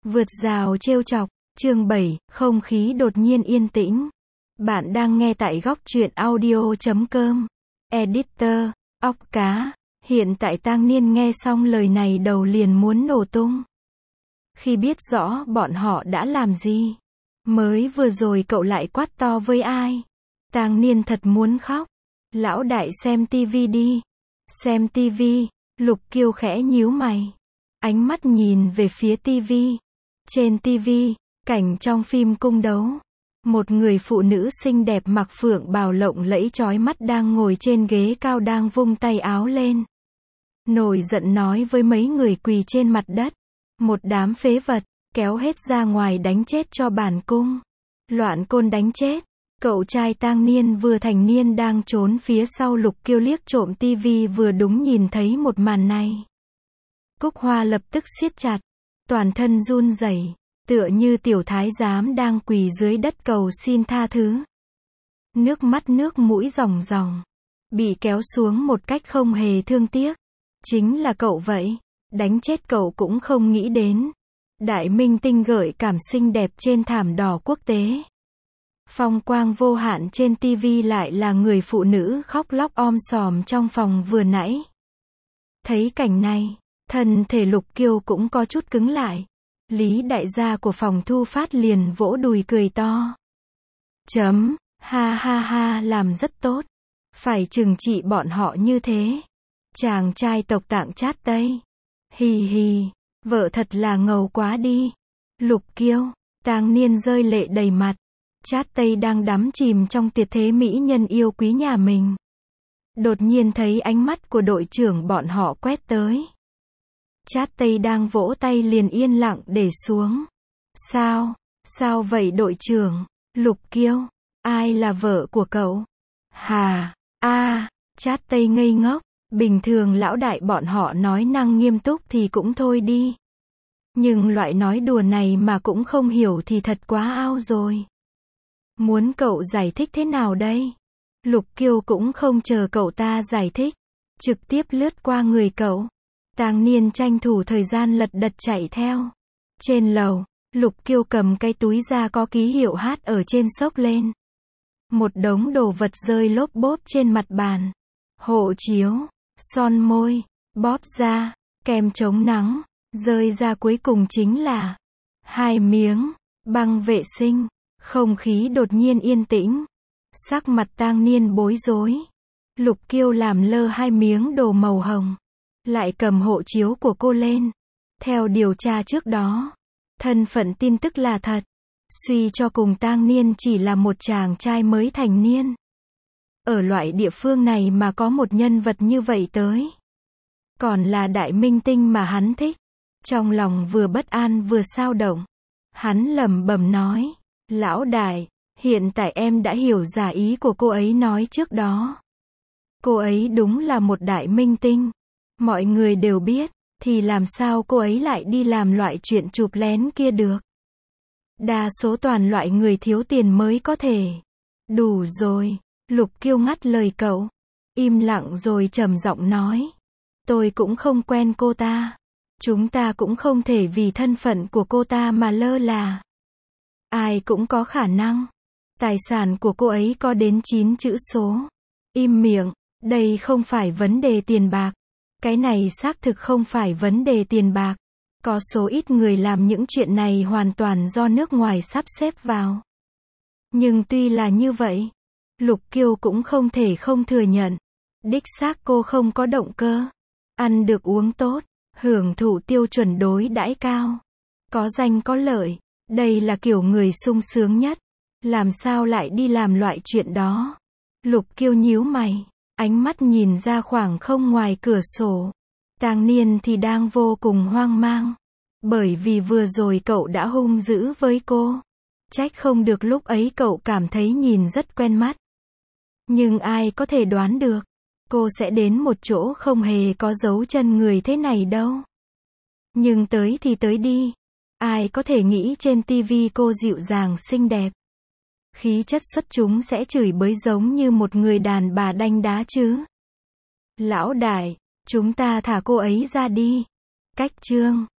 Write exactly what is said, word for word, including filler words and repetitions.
Vượt rào trêu chọc, chương bảy, không khí đột nhiên yên tĩnh. Bạn đang nghe tại góc truyện audio chấm com. Editor, óc cá. Hiện tại Tang Niên nghe xong lời này đầu liền muốn nổ tung. Khi biết rõ bọn họ đã làm gì. Mới vừa rồi cậu lại quát to với ai. Tang Niên thật muốn khóc. Lão đại xem tivi đi. Xem tivi, Lục Kiêu khẽ nhíu mày. Ánh mắt nhìn về phía tivi. Trên tivi, cảnh trong phim cung đấu. Một người phụ nữ xinh đẹp mặc phượng bào lộng lẫy chói mắt đang ngồi trên ghế cao đang vung tay áo lên. Nổi giận nói với mấy người quỳ trên mặt đất. Một đám phế vật, kéo hết ra ngoài đánh chết cho bản cung. Loạn côn đánh chết. Cậu trai Tang Niên vừa thành niên đang trốn phía sau Lục Kiêu liếc trộm tivi vừa đúng nhìn thấy một màn này. Cúc Hoa lập tức siết chặt. Toàn thân run rẩy, tựa như tiểu thái giám đang quỳ dưới đất cầu xin tha thứ. Nước mắt nước mũi ròng ròng. Bị kéo xuống một cách không hề thương tiếc. Chính là cậu vậy. Đánh chết cậu cũng không nghĩ đến. Đại minh tinh gợi cảm xinh đẹp trên thảm đỏ quốc tế. Phong quang vô hạn trên tivi lại là người phụ nữ khóc lóc om sòm trong phòng vừa nãy. Thấy cảnh này, thân thể Lục Kiêu cũng có chút cứng lại. Lý đại gia của phòng thu phát liền vỗ đùi cười to. Chấm, ha ha ha làm rất tốt. Phải trừng trị bọn họ như thế. Chàng trai tộc Tạng chát Tây. Hì hì, vợ thật là ngầu quá đi. Lục Kiêu, Tang Niên rơi lệ đầy mặt. Chát Tây đang đắm chìm trong tuyệt thế mỹ nhân yêu quý nhà mình. Đột nhiên thấy ánh mắt của đội trưởng bọn họ quét tới. Chát Tây đang vỗ tay liền yên lặng để xuống. Sao? Sao vậy đội trưởng? Lục Kiêu, ai là vợ của cậu? Hà, a, à, Chát Tây ngây ngốc. Bình thường lão đại bọn họ nói năng nghiêm túc thì cũng thôi đi. Nhưng loại nói đùa này mà cũng không hiểu thì thật quá ao rồi. Muốn cậu giải thích thế nào đây? Lục Kiêu cũng không chờ cậu ta giải thích. Trực tiếp lướt qua người cậu. Tang Niên tranh thủ thời gian lật đật chạy theo. Trên lầu, Lục Kiêu cầm cái túi da có ký hiệu hát ở trên xốc lên. Một đống đồ vật rơi lốp bốp trên mặt bàn. Hộ chiếu, son môi, bóp da, kem chống nắng. Rơi ra cuối cùng chính là hai miếng băng vệ sinh. Không khí đột nhiên yên tĩnh. Sắc mặt Tang Niên bối rối. Lục Kiêu làm lơ hai miếng đồ màu hồng. Lại cầm hộ chiếu của cô lên. Theo điều tra trước đó, thân phận tin tức là thật. Suy cho cùng Tang Niên chỉ là một chàng trai mới thành niên. Ở loại địa phương này mà có một nhân vật như vậy tới. Còn là đại minh tinh mà hắn thích. Trong lòng vừa bất an vừa xao động. Hắn lẩm bẩm nói. Lão đại, hiện tại em đã hiểu giả ý của cô ấy nói trước đó. Cô ấy đúng là một đại minh tinh. Mọi người đều biết, thì làm sao cô ấy lại đi làm loại chuyện chụp lén kia được. Đa số toàn loại người thiếu tiền mới có thể. Đủ rồi, Lục Kiêu ngắt lời cậu. Im lặng rồi trầm giọng nói. Tôi cũng không quen cô ta. Chúng ta cũng không thể vì thân phận của cô ta mà lơ là. Ai cũng có khả năng. Tài sản của cô ấy có đến chín chữ số. Im miệng, đây không phải vấn đề tiền bạc. Cái này xác thực không phải vấn đề tiền bạc. Có số ít người làm những chuyện này hoàn toàn do nước ngoài sắp xếp vào. Nhưng tuy là như vậy, Lục Kiêu cũng không thể không thừa nhận. Đích xác cô không có động cơ. Ăn được uống tốt, hưởng thụ tiêu chuẩn đối đãi cao. Có danh có lợi. Đây là kiểu người sung sướng nhất. Làm sao lại đi làm loại chuyện đó? Lục Kiêu nhíu mày. Ánh mắt nhìn ra khoảng không ngoài cửa sổ. Tang Niên thì đang vô cùng hoang mang. Bởi vì vừa rồi cậu đã hung dữ với cô. Trách không được lúc ấy cậu cảm thấy nhìn rất quen mắt. Nhưng ai có thể đoán được. Cô sẽ đến một chỗ không hề có dấu chân người thế này đâu. Nhưng tới thì tới đi. Ai có thể nghĩ trên tivi cô dịu dàng xinh đẹp. Khí chất xuất chúng sẽ chửi bới giống như một người đàn bà đanh đá chứ. Lão đại, chúng ta thả cô ấy ra đi. Cách chương